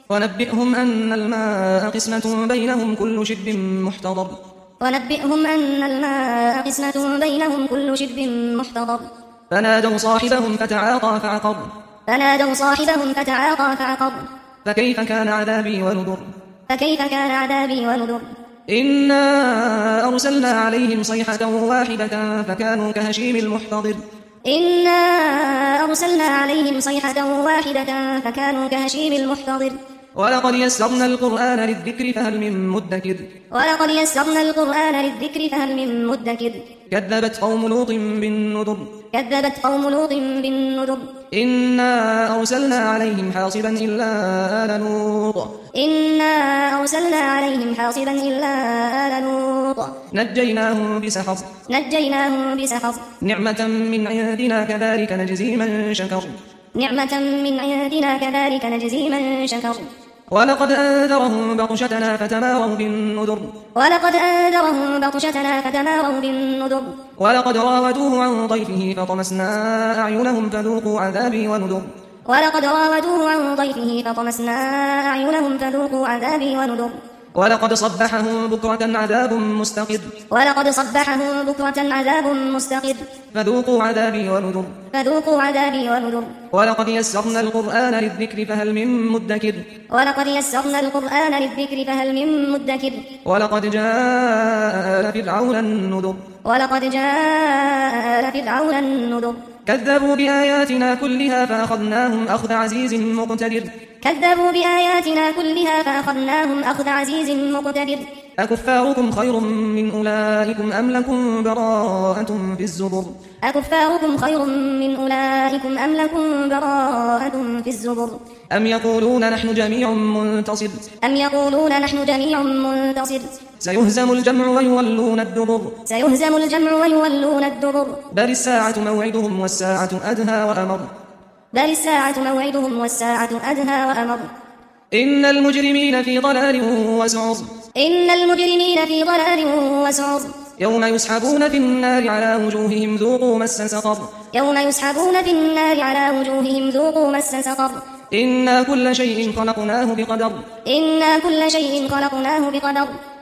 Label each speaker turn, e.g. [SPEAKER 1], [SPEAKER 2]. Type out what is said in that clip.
[SPEAKER 1] ونبئهم أن الماء قسمة بينهم كل شرب محتضر
[SPEAKER 2] ونبئهم أن الماء قسمة بينهم كل شرب محتضر
[SPEAKER 1] فنادوا صاحبهم فتعاطى فعقر
[SPEAKER 2] فنادوا صاحبهم فتعاطى فعقر
[SPEAKER 1] فكيف كان عذابي ونذر
[SPEAKER 2] فكيف كان عذابي ونذر
[SPEAKER 1] إنا أرسلنا عليهم صيحة واحدة فكانوا كهشيم المحتضر
[SPEAKER 2] إنا أرسلنا عليهم صيحة واحدة فكانوا كهشيم المحتضر
[SPEAKER 1] ولقد يسرنا القرآن للذكر فهل من مدكر
[SPEAKER 2] ولقد يسرنا القرآن للذكر فهل من مدكر
[SPEAKER 1] كذبت قوم لوط بالنذر
[SPEAKER 2] كذبت قوم لوط بالنذر
[SPEAKER 1] إنا أرسلنا عليهم حاصبا إلا آل لوط
[SPEAKER 2] إنا أرسلنا عليهم حاصبا إلا آل لوط
[SPEAKER 1] نجيناهم بسحر
[SPEAKER 2] نجيناهم بسحر
[SPEAKER 1] نعمة من عندنا كذلك نجزي من شكر
[SPEAKER 2] نعمة من عندنا كذلك نجزي من شكر
[SPEAKER 1] ولقد أنذرهم بطشتنا فتماروا بالنذر
[SPEAKER 2] ولقد أنذرهم بطشتنا فتماروا بالنذر
[SPEAKER 1] ولقد راودوه عن ضيفه فطمسنا أعينهم فذوقوا عذابي ونذر
[SPEAKER 2] ولقد راودوه عن ضيفه فطمسنا أعينهم فذوقوا عذابي ونذر
[SPEAKER 1] ولقد صبحهم بكرة عذاب مستقر
[SPEAKER 2] ولقد صبحهم بكرة عذاب مستقر
[SPEAKER 1] فذوقوا عذابي ونذر
[SPEAKER 2] فذوقوا عذابي ونذر
[SPEAKER 1] ولقد يسرنا القرآن للذكر فهل من مدكر
[SPEAKER 2] ولقد يسرنا القرآن للذكر فهل من مدكر
[SPEAKER 1] ولقد جاء آل فرعون النذر
[SPEAKER 2] ولقد جاء آل فرعون النذر
[SPEAKER 1] كذبوا بآياتنا كلها فأخذناهم أخذ عزيز مقتدر
[SPEAKER 2] كذبوا بآياتنا كلها فأخذناهم أخذ عزيز مقتدر
[SPEAKER 1] أكفاركم خير من أولئكم أم لكم براءة في الزبر
[SPEAKER 2] أكفاركم خير من أولئكم أم لكم براءة في الزبر
[SPEAKER 1] أم يقولون نحن جميع منتصر
[SPEAKER 2] أم يقولون نحن جميع منتصر
[SPEAKER 1] سيهزم الجمع ويولون الدبر
[SPEAKER 2] سيهزم الجمع ويولون الدبر
[SPEAKER 1] بل الساعة موعدهم والساعة أدهى وأمر
[SPEAKER 2] بل الساعة موعدهم والساعة أدهى وأمر
[SPEAKER 1] إن المجرمين في ضلال وسعر
[SPEAKER 2] إن المجرمين في ضلال وسعر
[SPEAKER 1] يوم يسحبون في النار على وجوههم ذوقوا مس سقر
[SPEAKER 2] يوم يسحبون في النار على وجوههم ذوقوا مس سقر
[SPEAKER 1] إنا كل شيء خلقناه بقدر
[SPEAKER 2] إنا كل شيء خلقناه بقدر